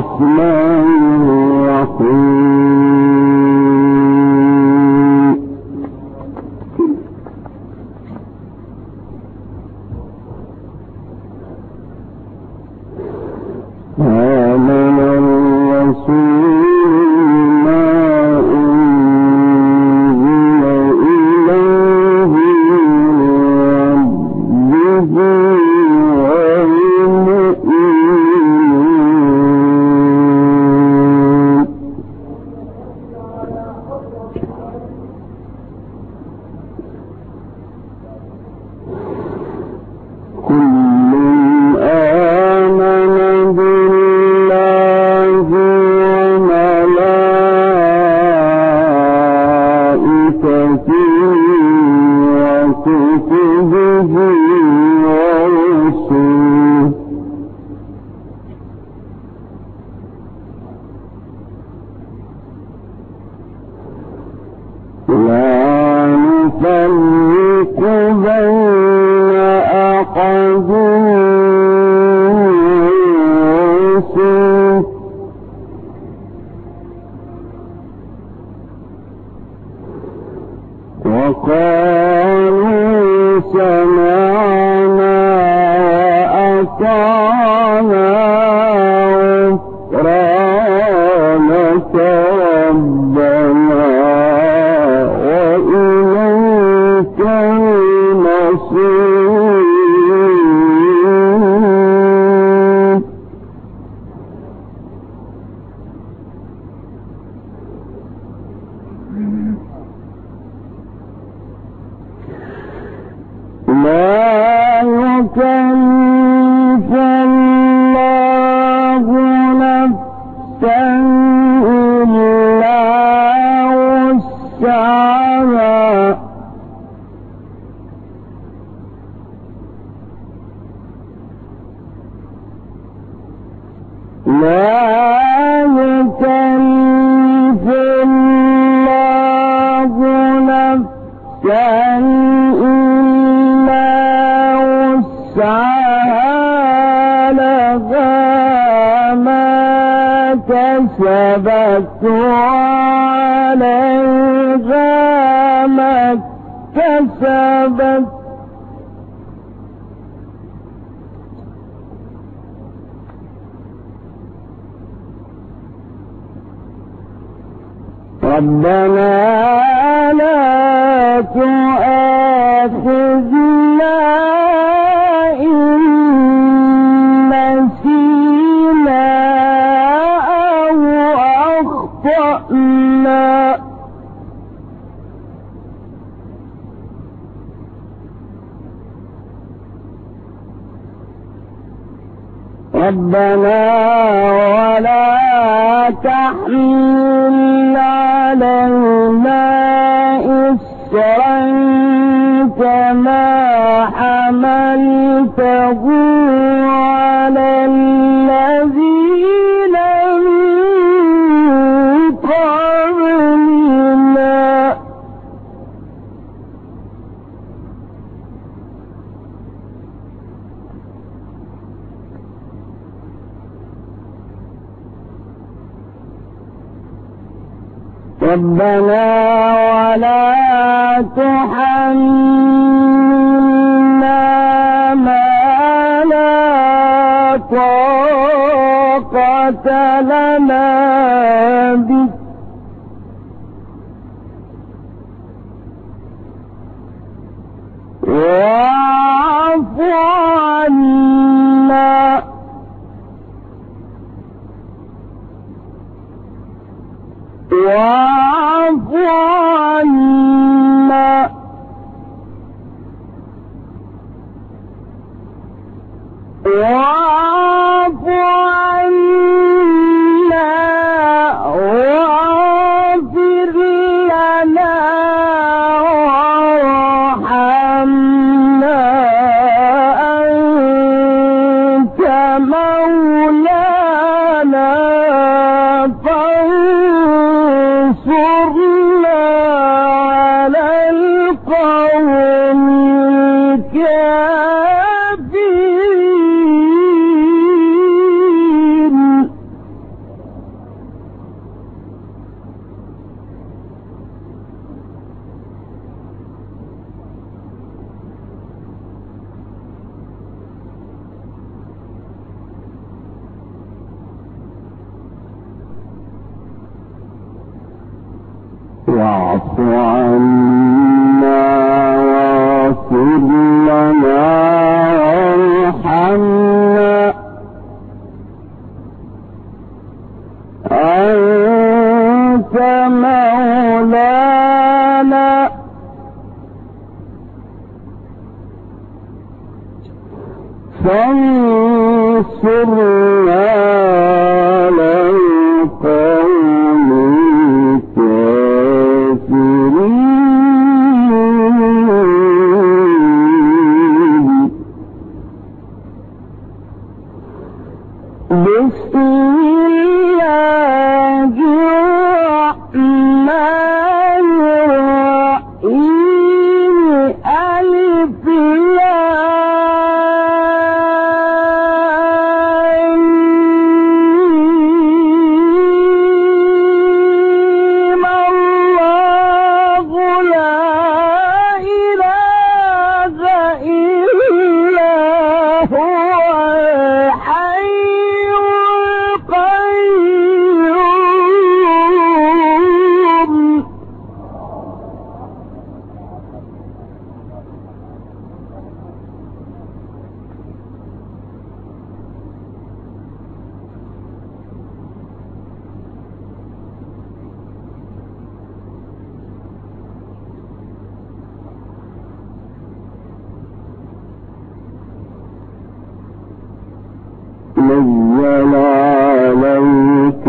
الرحمن الرحيم آمن الرسول لا نفرق بين أحد رسله وقالوا سمعنا وأطعنا غفرانك ربنا وإليك المصير لا يكلف الله نفسا إلا وسعها لا يكلف الله نفسا إلا وسعها لها ما كسبت وعليها ما اكتسبت ربنا لا تؤاخذنا إن نسينا أو أخطأنا ربنا ولا تحمل علينا إصرا كما حملته على الذين من قبلنا ربنا ولا تحملنا ما لا طاقة لنا به واعف عنا واعف عنا واعف عنا واغفر لنا وارحمنا أنت مولانا فانصرنا على القوم الكافرين واعف عنا واغفر لنا وارحمنا أنت مولانا فانصرنا على القوم الكافرين. بسم الله الرحمن الرحيم. ألف نزل عليك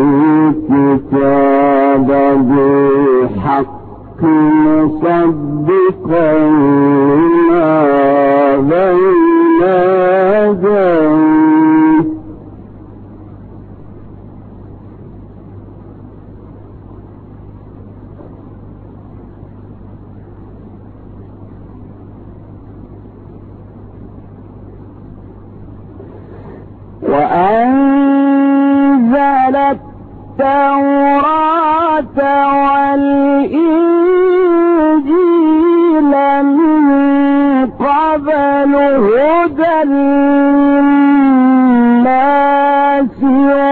الكتاب بالحق مصدقا لما بين يديه وأنزل التوراة والإنجيل من قبل هدى للناس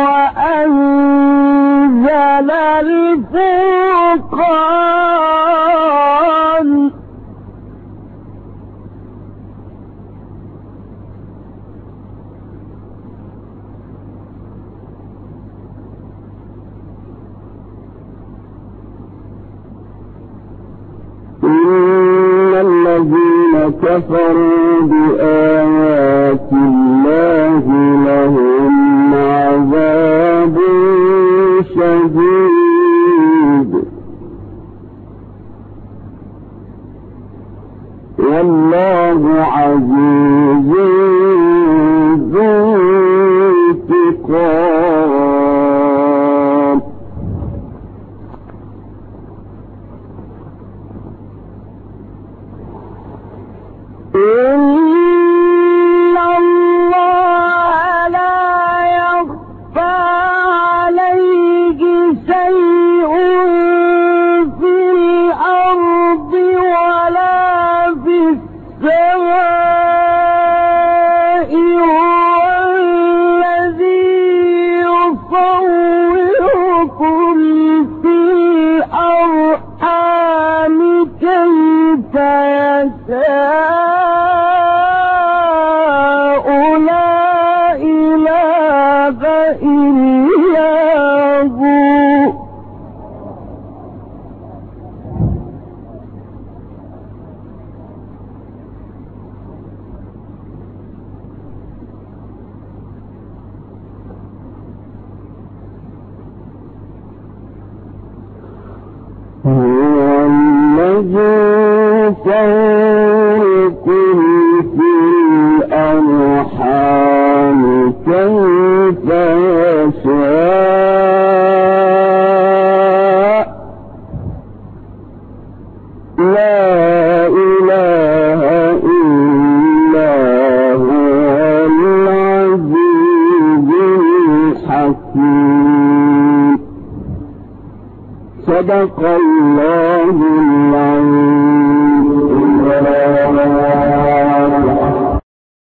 وأنزل الفرقان إن الذين كفروا بآيات الله لهم عذاب شديد والله عزيز ذو انتقام. إن الله لا يخفى عليه شيء في الأرض ولا في السماء. هو الذي يصوركم في الأرحام كيف يشاء. يصوركم في الأرحام كيف يشاء. لا إله إلا هو العزيز الحكيم. صدق الله العظيم.